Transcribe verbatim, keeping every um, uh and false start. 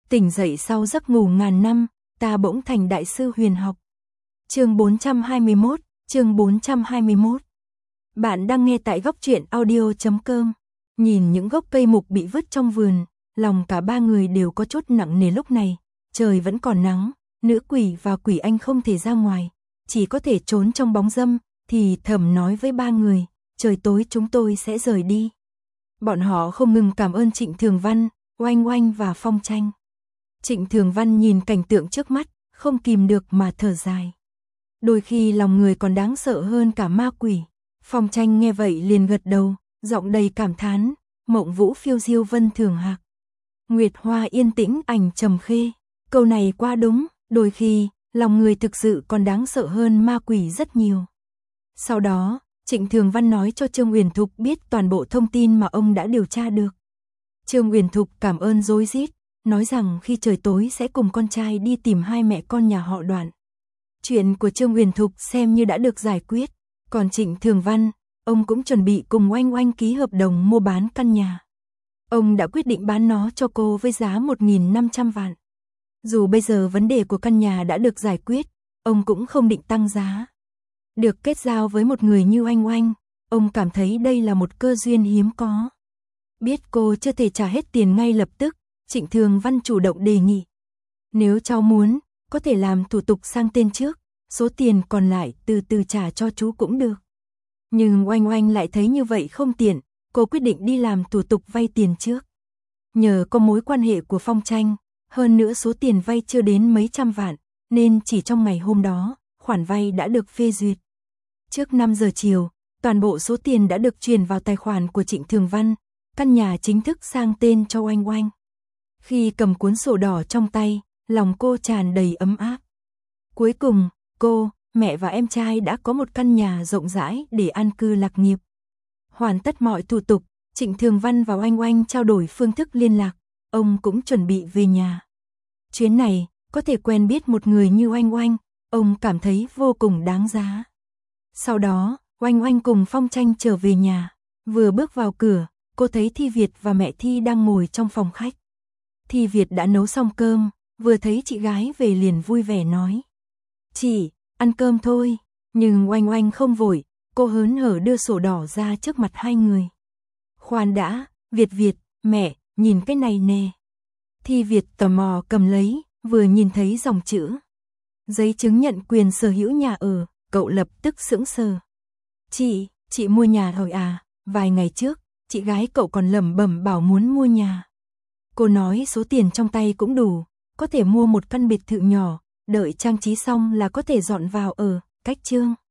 Tỉnh dậy sau giấc ngủ ngàn năm, ta bỗng thành đại sư huyền học. Chương bốn trăm hai mươi mốt, chương bốn trăm hai mươi mốt. Bạn đang nghe tại góc truyện audio chấm com. Nhìn những gốc cây mục bị vứt trong vườn, lòng cả ba người đều có chút nặng nề lúc này. Trời vẫn còn nắng, nữ quỷ và quỷ anh không thể ra ngoài, chỉ có thể trốn trong bóng râm, thì thầm nói với ba người, trời tối chúng tôi sẽ rời đi. Bọn họ không ngừng cảm ơn Trịnh Thường Văn, Oanh Oanh và Phong Tranh. Trịnh Thường Văn nhìn cảnh tượng trước mắt, không kìm được mà thở dài. Đôi khi lòng người còn đáng sợ hơn cả ma quỷ. Phong Tranh nghe vậy liền gật đầu, giọng đầy cảm thán, mộng vũ phiêu diêu vân thường hạc. Nguyệt hoa yên tĩnh ảnh trầm khê. Câu này quá đúng, đôi khi, lòng người thực sự còn đáng sợ hơn ma quỷ rất nhiều. Sau đó, Trịnh Thường Văn nói cho Trương Uyển Thục biết toàn bộ thông tin mà ông đã điều tra được. Trương Uyển Thục cảm ơn rối rít, nói rằng khi trời tối sẽ cùng con trai đi tìm hai mẹ con nhà họ Đoạn. Chuyện của Trương Uyển Thục xem như đã được giải quyết, còn Trịnh Thường Văn, ông cũng chuẩn bị cùng Oanh Oanh ký hợp đồng mua bán căn nhà. Ông đã quyết định bán nó cho cô với giá một nghìn năm trăm vạn. Dù bây giờ vấn đề của căn nhà đã được giải quyết, ông cũng không định tăng giá. Được kết giao với một người như Oanh Oanh, ông cảm thấy đây là một cơ duyên hiếm có. Biết cô chưa thể trả hết tiền ngay lập tức, Trịnh Thường Văn chủ động đề nghị. Nếu cháu muốn, có thể làm thủ tục sang tên trước, số tiền còn lại từ từ trả cho chú cũng được. Nhưng Oanh Oanh lại thấy như vậy không tiện, cô quyết định đi làm thủ tục vay tiền trước. Nhờ có mối quan hệ của Phong Tranh, hơn nữa số tiền vay chưa đến mấy trăm vạn, nên chỉ trong ngày hôm đó, khoản vay đã được phê duyệt. Trước năm giờ chiều, toàn bộ số tiền đã được chuyển vào tài khoản của Trịnh Thường Văn, căn nhà chính thức sang tên cho Oanh Oanh. Khi cầm cuốn sổ đỏ trong tay, lòng cô tràn đầy ấm áp. Cuối cùng, cô, mẹ và em trai đã có một căn nhà rộng rãi để an cư lạc nghiệp. Hoàn tất mọi thủ tục, Trịnh Thường Văn và Oanh Oanh trao đổi phương thức liên lạc, ông cũng chuẩn bị về nhà. Chuyến này, có thể quen biết một người như Oanh Oanh, ông cảm thấy vô cùng đáng giá. Sau đó, Oanh Oanh cùng Phong Tranh trở về nhà, vừa bước vào cửa, cô thấy Thi Việt và mẹ Thi đang ngồi trong phòng khách. Thi Việt đã nấu xong cơm, vừa thấy chị gái về liền vui vẻ nói. Chị, ăn cơm thôi, nhưng Oanh Oanh không vội, cô hớn hở đưa sổ đỏ ra trước mặt hai người. Khoan đã, Việt Việt, mẹ, nhìn cái này nè. Thi Việt tò mò cầm lấy, vừa nhìn thấy dòng chữ. Giấy chứng nhận quyền sở hữu nhà ở, cậu lập tức sững sờ. Chị, chị mua nhà rồi à, vài ngày trước, chị gái cậu còn lẩm bẩm bảo muốn mua nhà. Cô nói số tiền trong tay cũng đủ, có thể mua một căn biệt thự nhỏ, đợi trang trí xong là có thể dọn vào ở, cách Trương.